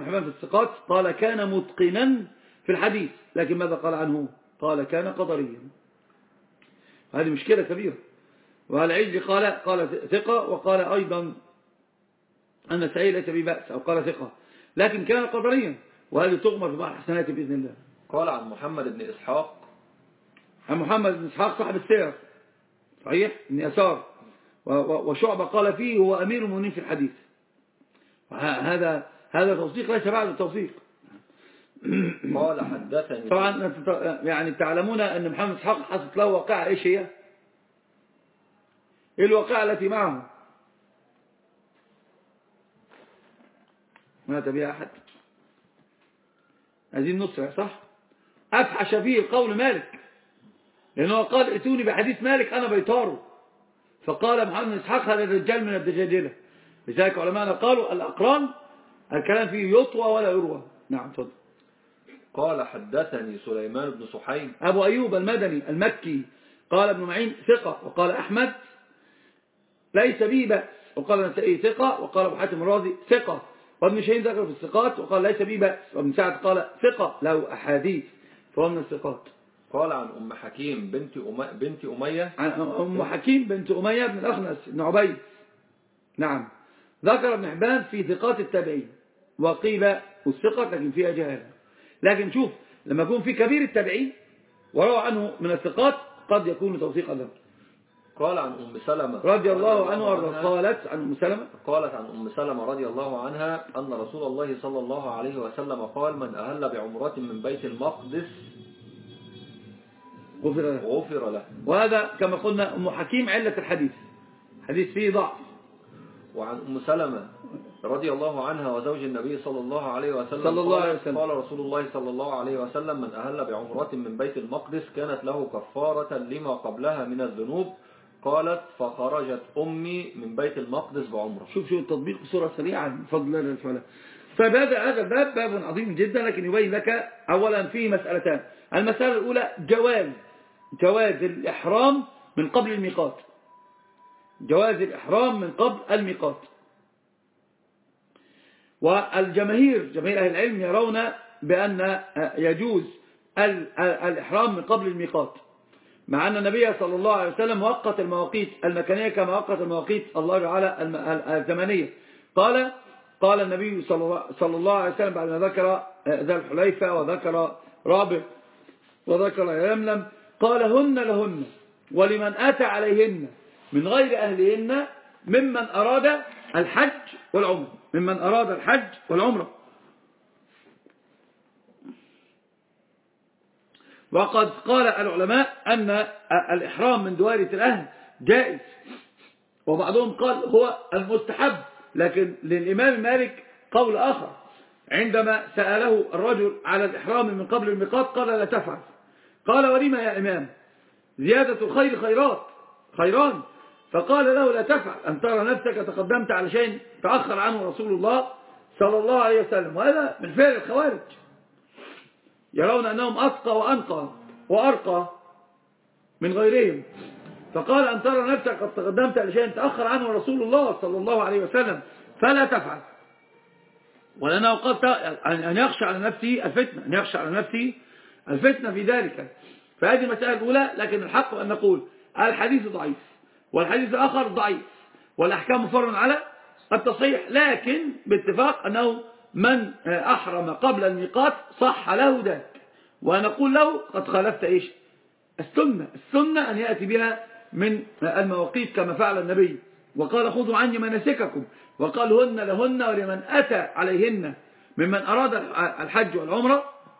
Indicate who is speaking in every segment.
Speaker 1: حبان في الثقات قال كان متقنا في الحديث، لكن ماذا قال عنه؟ قال كان قدريا. هذه مشكلة كبيرة. والعجل قال ثقة، وقال أيضا أن سعيد ليس ببأس، أو قال ثقة لكن كان قدريا، وهذه تغمر في بعض الحسنات بإذن الله.
Speaker 2: قال عن محمد بن إسحاق،
Speaker 1: عن محمد بن إسحاق صاحب السير صحيح بن يسار، وشعبة قال فيه هو أمير المؤمنين في الحديث. هذا توثيق ليس بعد التوثيق.
Speaker 2: قال حدثني.
Speaker 1: طبعا يعني تعلمون أن محمد بن إسحاق حصلت له واقعة. إيش هي؟ إيه الواقعة التي معه؟ مات بها أحد؟ عايزين نصرع صح؟ أفحش فيه القول مالك، لأنه قال ائتوني بحديث مالك أنا بيطاره، فقال محمد بن إسحاق هذا الرجال من الدجاجلة. لذلك علماءنا قالوا الأقران الكلام فيه يطوى ولا يروى. نعم تفضل.
Speaker 2: قال حدثني سليمان بن صحيب
Speaker 1: أبو أيوب المدني المكي قال ابن معين ثقة، وقال أحمد ليس به بأس، وقال النسائي ثقة، وقال أبو حاتم الرازي ثقة، وابن شاهين ذكر في الثقات وقال ليس به بأس، وابن سعد قال ثقة له أحاديث فهو من الثقات.
Speaker 2: قال عن أم حكيم بنت أمية،
Speaker 1: عن أم حكيم بنت أمية بن الأخنس بن عبيد. نعم ذكر ابن حبان في ثقات التابعين، وقيل والثقة لكن فيها جهالة. لكن شوف لما يكون في كبير التابعين وروى عنه من الثقات قد يكون توثيقا له.
Speaker 2: قال عن أم سلمة
Speaker 1: رضي الله عنها قالت عن أم سلمة
Speaker 2: رضي الله عنها أن رسول الله صلى الله عليه وسلم قال من أهل بعمرة من بيت المقدس غفر له.
Speaker 1: وهذا كما قلنا أم حكيم علة الحديث، حديث فيه ضعف.
Speaker 2: وعن أم سلمة رضي الله عنها وزوج النبي صلى الله عليه وسلم قال رسول الله صلى الله عليه وسلم من أهل بعمرة من بيت المقدس كانت له كفارة لما قبلها من الذنوب. قالت فخرجت أمي من بيت المقدس بعمرة.
Speaker 1: شوف التطبيق بصورة سريعة بفضل الله تعالى. فهذا الباب باب عظيم جدا، لكن يبين لك أولا فيه مسألتان. المسألة الأولى جواز الإحرام من قبل الميقات، جواز الإحرام من قبل الميقات. والجماهير جماهير أهل العلم يرون بأن يجوز الإحرام من قبل الميقات، مع أن النبي صلى الله عليه وسلم وقت المواقيت المكانية كما وقت المواقيت الله تعالى الزمنية. قال النبي صلى الله عليه وسلم بعد ما ذكر ذا الحليفة وذكر رابع وذكر يملم قال هن لهن ولمن أتى عليهن من غير أهلهن ممن أراد الحج والعمرة. وقد قال العلماء أن الإحرام من دوائرة الأهل جائز، وبعضهم قال هو المستحب، لكن للإمام مالك قول آخر عندما سأله الرجل على الإحرام من قبل الميقات قال لا تفعل. قال ولما يا إمام؟ زيادة الخير خيران. فقال له لا تفعل أن ترى نفسك تقدمت على شيء تأخر عنه رسول الله صلى الله عليه وسلم. وهذا من فعل الخوارج، يرون أنهم أتقى وأنقى وأرقى من غيرهم. فقال أن ترى نفسك قد تقدمت على شيء تأخر عنه رسول الله صلى الله عليه وسلم فلا تفعل. ولأنه قد أن يخشى على نفسه الفتنة في ذلك. فهذه المسألة الأولى. لكن الحق أن نقول الحديث ضعيف والحديث الآخر ضعيف والأحكام مفرع على التصحيح، لكن باتفاق أنه من أحرم قبل الميقات صح له ذلك. ونقول له قد خالفت إيش؟ السنة أن يأتي بها من المواقيت كما فعل النبي، وقال خذوا عني مناسككم، وقال هن لهن ولمن أتى عليهن ممن أراد الحج والعمرة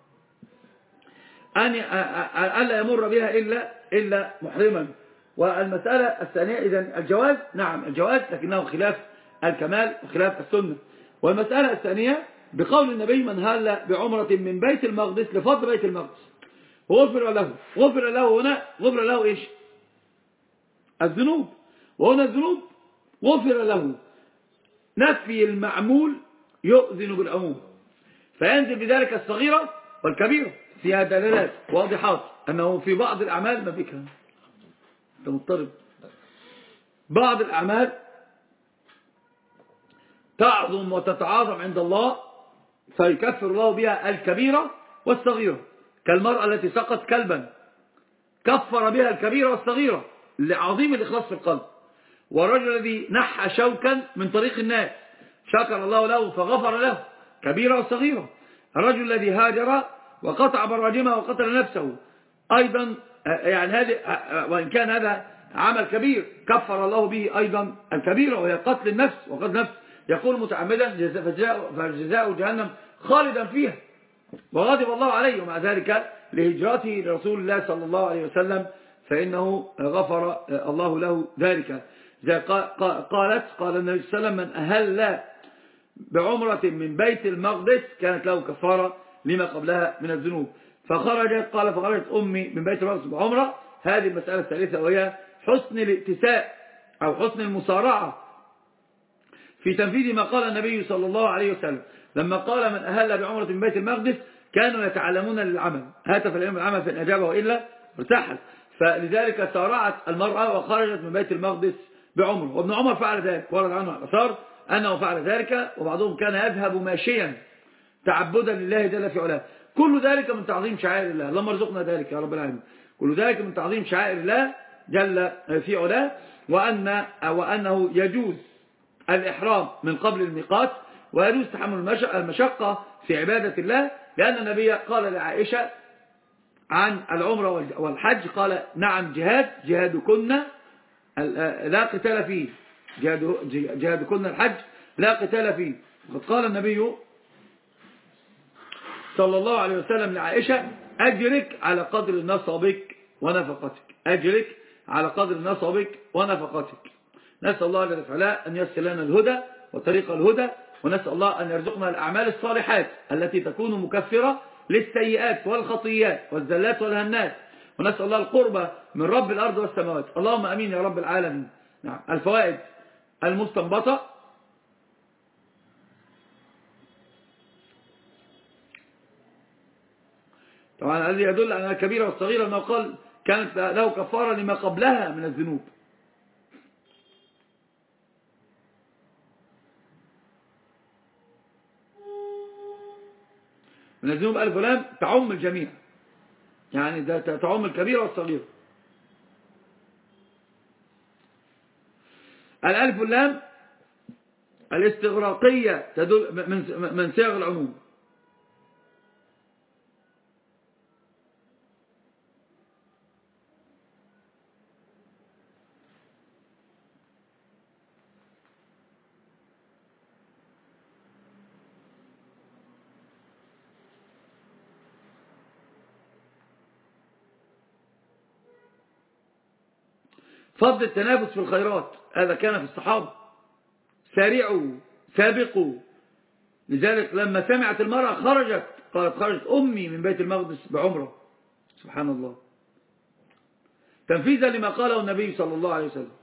Speaker 1: ألا يمر بها إلا محرما. والمسألة الثانية إذن الجواز، نعم الجواز، لكنه خلاف الكمال وخلاف السنة. والمسألة الثانية بقول النبي من هل بعمرة من بيت المقدس لفضل بيت المقدس غفر له هنا غفر له إيش؟ الذنوب، وهنا الذنوب غفر له. نفي المعمول يؤذن بالعموم، فينزل بذلك الصغيرة والكبيرة. فيها دلالات واضحات أنه في بعض الأعمال ما بك أنت مضطرب، بعض الأعمال تعظم وتتعاظم عند الله فيكفر الله بها الكبيرة والصغيرة، كالمرأة التي سقط كلبا كفر بها الكبيرة والصغيرة لعظيم الإخلاص في القلب. والرجل الذي نحى شوكا من طريق الناس شكر الله له فغفر له كبيرة وصغيرة. الرجل الذي هاجر وقطع براجمه وقتل نفسه أيضا، يعني هذا وإن كان هذا عمل كبير كفر الله به أيضا الكبيرة وهي قتل النفس، وقتل النفس يقول متعمدا فجزاء جهنم خالدا فيها، وغضب الله عليه، ومع ذلك لهجرته لرسول الله صلى الله عليه وسلم فإنه غفر الله له ذلك. زي قال النبي صلى الله عليه وسلم من أهل بعمرة من بيت المقدس كانت له كفارة لما قبلها من الذنوب. فخرجت أمي من بيت المقدس بعمرة. هذه المسألة الثالثة وهي حسن الائتساء أو حسن المصارعة في تنفيذ ما قال النبي صلى الله عليه وسلم لما قال من أهل بعمرة من بيت المقدس كانوا يتعلمون للعمل هاتف العلم العمل فإن أجابه وإلا ارتحل. فلذلك سارعت المرأة وخرجت من بيت المقدس بعمره، وابن عمر فعل ذلك، ورد عنه الأثار أنه فعل ذلك، وبعضهم كان يذهب ماشيا تعبدا لله جل في علاه. كل ذلك من تعظيم شعائر الله، اللهم ارزقنا ذلك يا رب العالمين. كل ذلك من تعظيم شعائر الله جل في علاه، وأنه يجوز الإحرام من قبل الميقات، ويجوز تحمل المشقة في عبادة الله، لأن النبي قال لعائشة عن العمرة والحج قال نعم جهادكن لا قتال فيه، جهادكن الحج لا قتال فيه. وقد قال النبي صلى الله عليه وسلم لعائشة أجرك على قدر نصبك ونفقتك، أجرك على قدر نصبك ونفقتك. نسأل الله جل وعلا أن ييسر لنا الهدى وطريق الهدى، ونسأل الله أن يرزقنا الأعمال الصالحات التي تكون مكفرة للسيئات والخطيئات والزلات والهنات، ونسأل الله القربة من رب الأرض والسماوات. اللهم أمين يا رب العالمين. نعم. الفوائد المستنبطة: طبعا الذي يدل على الكبيرة والصغيرة أنه قال كانت له كفارة لما قبلها من الذنوب. من الذنوب ألف ولام تعم الجميع، يعني ده تعم الكبيرة والصغيرة. الألف واللام الاستغراقية تدل من صيغ العموم. فضل التنافس في الخيرات، هذا كان في الصحابة. سارعوا سابقوا، لذلك لما سمعت المرأة قالت خرجت أمي من بيت المقدس بعمرة. سبحان الله، تنفيذا لما قاله النبي صلى الله عليه وسلم.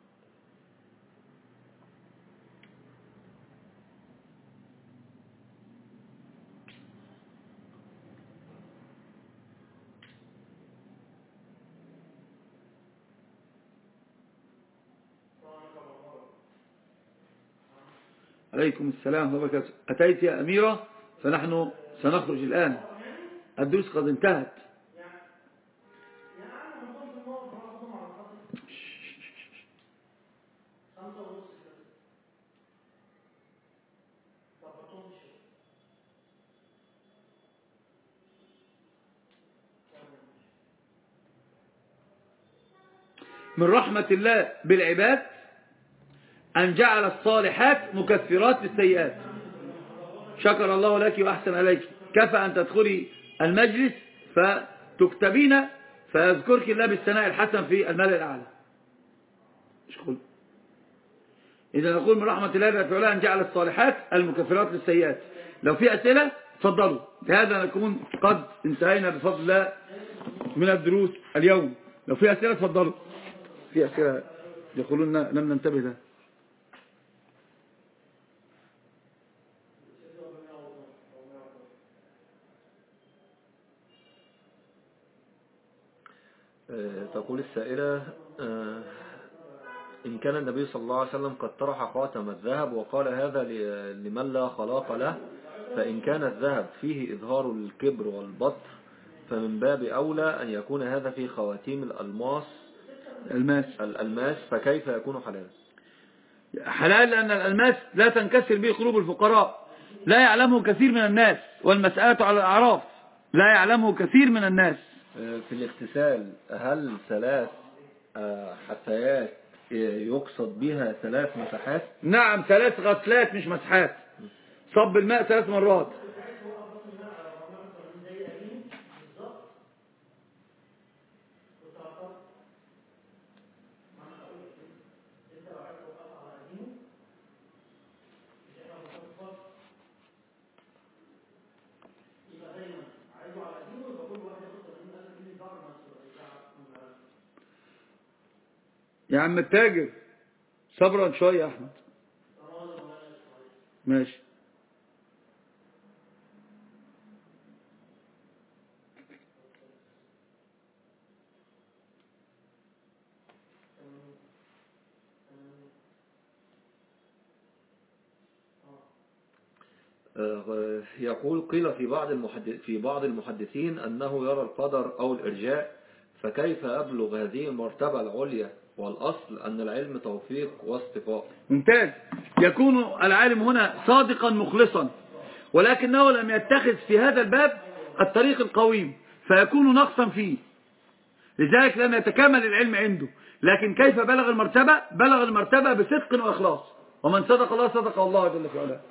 Speaker 1: عليكم السلام وبركاته. أتيت يا أميرة، فنحن سنخرج الآن، الدروس قد انتهت. من رحمة الله بالعباد أن جعل الصالحات مكفرات للسيئات. شكر الله لك وأحسن عليك، كفى أن تدخلي المجلس فتكتبين فيذكرك الله بالثناء الحسن في الملأ الأعلى. إذا نقول من رحمة الله أن جعل الصالحات المكفرات للسيئات. لو في أسئلة تفضلوا، بهذا نكون قد انتهينا بفضل الله من الدروس اليوم. لو في أسئلة تفضلوا. في أسئلة يقولون لم ننتبه لها.
Speaker 2: تقول السائلة: إن كان النبي صلى الله عليه وسلم قد طرح خاتم الذهب وقال هذا لمن لا خلاق له، فإن كان الذهب فيه إظهار الكبر والبطر فمن باب أولى أن يكون هذا في خواتيم الألماس فكيف يكون حلالا؟
Speaker 1: حلال لأن الألماس لا تنكسر به قلوب الفقراء، لا يعلمه كثير من الناس، والمسألة على الأعراف، لا يعلمه كثير من الناس.
Speaker 2: في الاغتسال هل 3 حثيات يقصد بها 3 مسحات؟
Speaker 1: نعم 3 غسلات مش مسحات. صب الماء 3 مرات. يا عم التاجر صبرا شوية يا أحمد. ماشي.
Speaker 2: يقول قيل في بعض المحدثين أنه يرى القدر أو الإرجاء، فكيف أبلغ هذه المرتبة العليا والأصل أن العلم توفيق واصطفاء؟
Speaker 1: ممتاز. يكون العالم هنا صادقا مخلصا، ولكنه لم يتخذ في هذا الباب الطريق القويم فيكون نقصا فيه، لذلك لم يتكامل العلم عنده. لكن كيف بلغ المرتبة؟ بلغ المرتبة بصدق وإخلاص، ومن صدق الله صدق الله جل في علاه.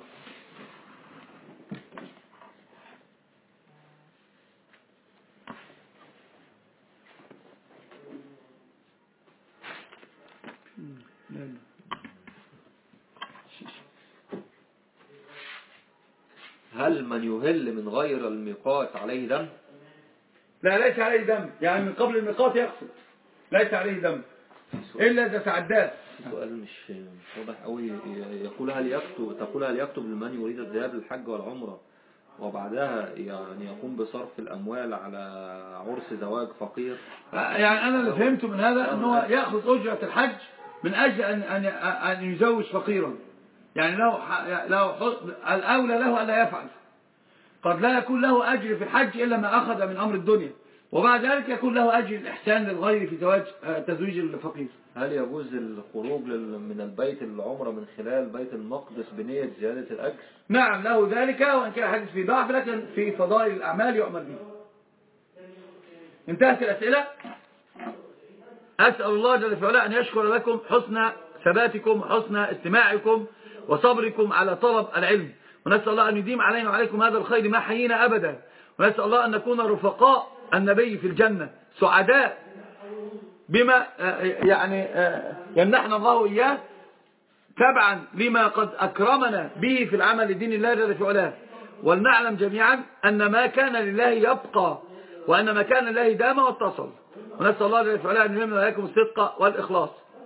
Speaker 2: هل من يهل من غير الميقات عليه دم؟
Speaker 1: لا ليس عليه دم، يعني من قبل الميقات يقصد، ليس عليه دم إلا إذا تعداه.
Speaker 2: سؤال مش واضح قوي. تقول هل يكتب لمن يريد الذهاب للحج والعمرة وبعدها يعني يقوم بصرف الأموال على عرس زواج فقير؟
Speaker 1: يعني أنا اللي فهمته من هذا أنه يأخذ أجرة الحج من أجل أن يزوج فقيرا، يعني لو الأولى له ألا يفعل. قد لا يكون له أجر في الحج إلا ما أخذ من أمر الدنيا، وبعد ذلك يكون له أجر الإحسان للغير في تزويج الفقير.
Speaker 2: هل يجوز الخروج من البيت للعمرة من خلال بيت المقدس بنية زيادة الأجر؟
Speaker 1: نعم له ذلك، وإن كان حديث في ضعف لكن في فضائل الأعمال يؤمر به. انتهت الأسئلة. أسأل الله جل وعلا أن يشكر لكم حسن ثباتكم وحسن استماعكم وصبركم على طلب العلم، ونسأل الله أن يديم علينا وعليكم هذا الخير ما حيينا أبدا، ونسأل الله أن نكون رفقاء النبي في الجنة سعداء بما يعني يمنحنا الله إياه تبعا لما قد أكرمنا به في العمل لدين الله جل في علاه. ولنعلم جميعا أن ما كان لله يبقى، وأن ما كان لله دام واتصل، ونسأل الله جل في علاه أن يلهمنا وإياكم الصدق والإخلاص.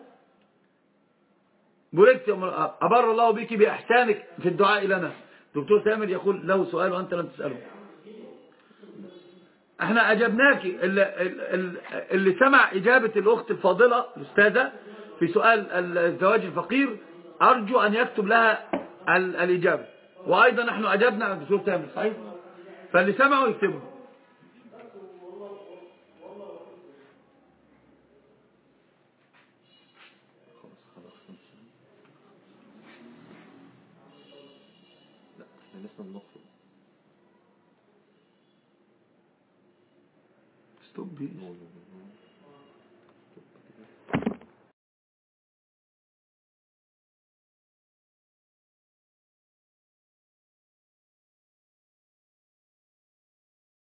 Speaker 1: بوركت أبر الله بك بإحسانك في الدعاء لنا. دكتور سامر يقول له سؤال وأنت لم تسأله. احنا أجبناك. اللي سمع إجابة الأخت الفاضلة الأستاذة في سؤال الزواج الفقير أرجو أن يكتب لها الإجابة، وأيضا نحن أجبنا على الدكتور سامر صحيح، فاللي سمعوا يكتبوا.
Speaker 2: لسه بنخرج.
Speaker 1: ستوب.